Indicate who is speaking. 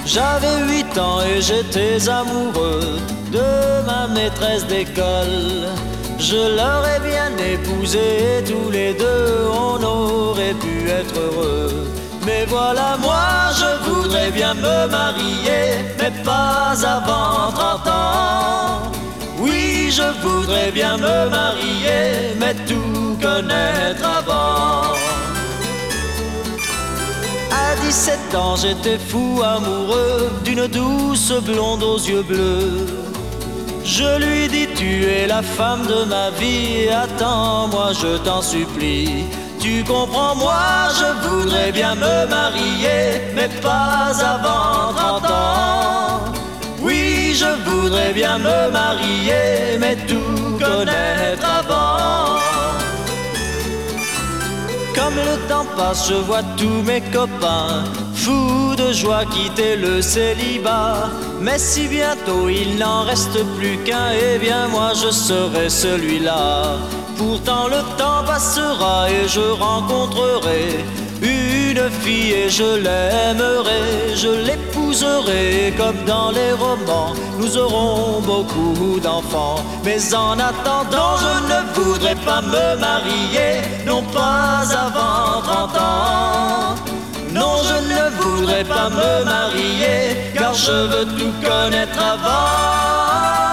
Speaker 1: J'avais 8 ans et j'étais amoureux de ma maîtresse d'école. Je l'aurais bien épousé et tous les deux on aurait pu être heureux. Mais voilà, moi je voudrais bien me marier, mais pas avant 30 ans. Oui, je voudrais bien me marier, mais tout connaître avant. À 17 ans, j'étais fou amoureux d'une douce blonde aux yeux bleus. Je lui dis, tu es la femme de ma vie, attends-moi, je t'en supplie. Tu comprends, moi, je voudrais bien me marier, mais pas avant 30 ans. Oui, je voudrais bien me marier, mais tout connaître avant. Comme le temps passe, je vois tous mes copains fous de joie quitter le célibat. Mais si bientôt il n'en reste plus qu'un, eh bien moi je serai celui-là. Pourtant le temps passera et je rencontrerai une fille et je l'aimerai, je l'épouserai comme dans les romans. Nous aurons beaucoup d'enfants, mais en attendant je ne voudrais pas me marier, non pas avant 30 ans. Non, je ne voudrais pas me marier, car je veux tout connaître avant.